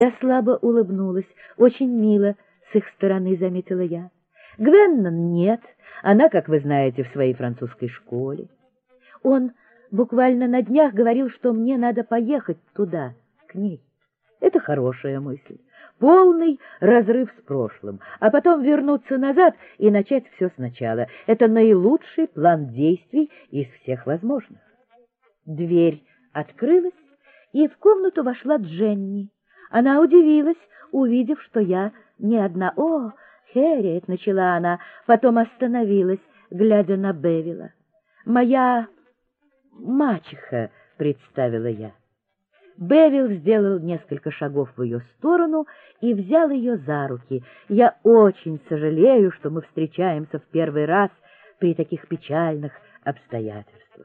Я слабо улыбнулась. Очень мило с их стороны, заметила я. Гвеннон нет, она, как вы знаете, в своей французской школе. Он буквально на днях говорил, что мне надо поехать туда, к ней. Это хорошая мысль. Полный разрыв с прошлым, а потом вернуться назад и начать все сначала. Это наилучший план действий из всех возможных. Дверь открылась, и в комнату вошла Дженни. Она удивилась, увидев, что я не одна. «О, Хэрриет!» — начала она, потом остановилась, глядя на Бевилла. «Моя мачеха», — представила я. Бевилл сделал несколько шагов в ее сторону и взял ее за руки. «Я очень сожалею, что мы встречаемся в первый раз при таких печальных обстоятельствах».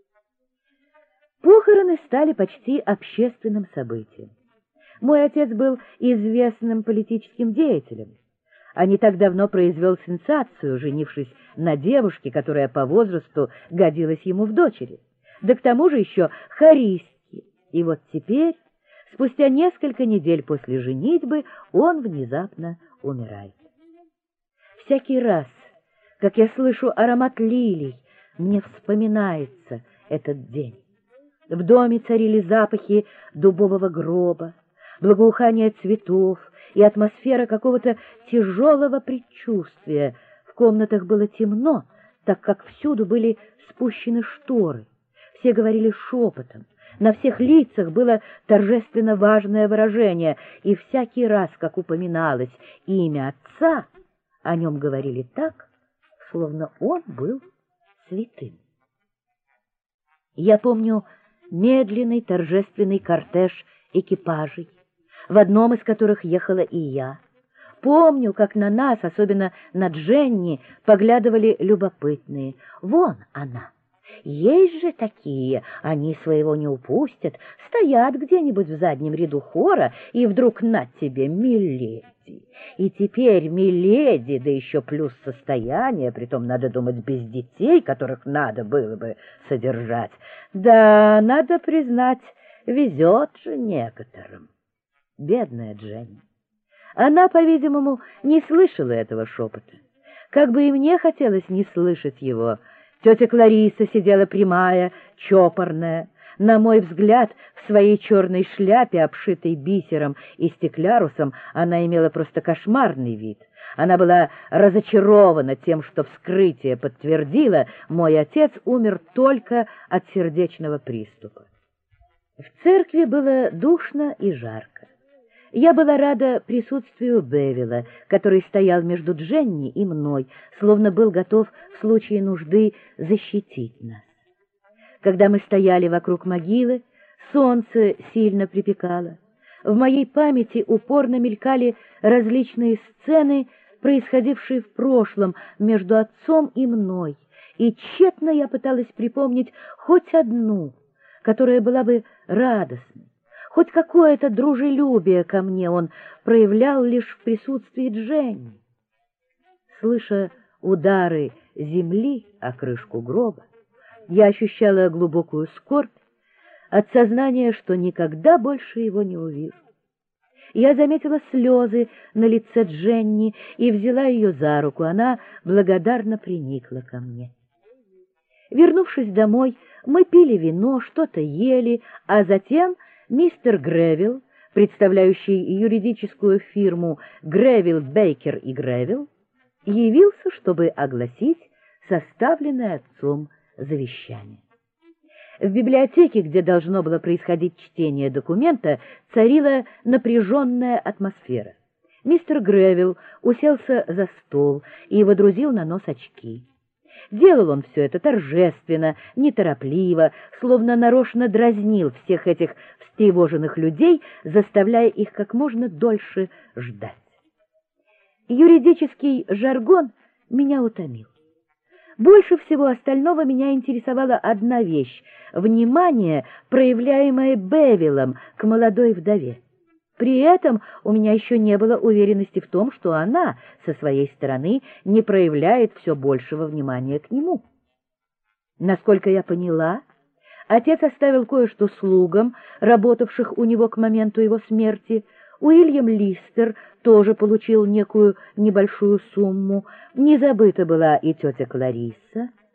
Похороны стали почти общественным событием. Мой отец был известным политическим деятелем, а не так давно произвел сенсацию, женившись на девушке, которая по возрасту годилась ему в дочери, да к тому же еще харистки. И вот теперь, спустя несколько недель после женитьбы, он внезапно умирает. Всякий раз, как я слышу аромат лилий, мне вспоминается этот день. В доме царили запахи дубового гроба, благоухание цветов и атмосфера какого-то тяжелого предчувствия. В комнатах было темно, так как всюду были спущены шторы. Все говорили шепотом, на всех лицах было торжественно важное выражение, и всякий раз, как упоминалось имя отца, о нем говорили так, словно он был святым. Я помню медленный торжественный кортеж экипажей, в одном из которых ехала и я. Помню, как на нас, особенно на Дженни, поглядывали любопытные. Вон она. Есть же такие, они своего не упустят, стоят где-нибудь в заднем ряду хора, и вдруг на тебе миледи. И теперь миледи, да еще плюс состояние, притом, надо думать, без детей, которых надо было бы содержать. Да, надо признать, везет же некоторым. Бедная Дженни. Она, по-видимому, не слышала этого шепота. Как бы и мне хотелось не слышать его. Тетя Клариса сидела прямая, чопорная. На мой взгляд, в своей черной шляпе, обшитой бисером и стеклярусом, она имела просто кошмарный вид. Она была разочарована тем, что вскрытие подтвердило, мой отец умер только от сердечного приступа. В церкви было душно и жарко. Я была рада присутствию Бевилла, который стоял между Дженни и мной, словно был готов в случае нужды защитить нас. Когда мы стояли вокруг могилы, солнце сильно припекало. В моей памяти упорно мелькали различные сцены, происходившие в прошлом между отцом и мной, и тщетно я пыталась припомнить хоть одну, которая была бы радостной. Хоть какое-то дружелюбие ко мне он проявлял лишь в присутствии Дженни. Слыша удары земли о крышку гроба, я ощущала глубокую скорбь от сознания, что никогда больше его не увижу. Я заметила слезы на лице Дженни и взяла ее за руку. Она благодарно приникла ко мне. Вернувшись домой, мы пили вино, что-то ели, а затем мистер Гревилл, представляющий юридическую фирму Гревилл, Бейкер и Гревилл, явился, чтобы огласить составленное отцом завещание. В библиотеке, где должно было происходить чтение документа, царила напряженная атмосфера. Мистер Гревилл уселся за стол и водрузил на нос очки. Делал он все это торжественно, неторопливо, словно нарочно дразнил всех этих встревоженных людей, заставляя их как можно дольше ждать. Юридический жаргон меня утомил. Больше всего остального меня интересовала одна вещь — внимание, проявляемое Бевиллом к молодой вдове. При этом у меня еще не было уверенности в том, что она, со своей стороны, не проявляет все большего внимания к нему. Насколько я поняла, отец оставил кое-что слугам, работавших у него к моменту его смерти. Уильям Листер тоже получил некую небольшую сумму. Не забыта была и тетя Кларисса.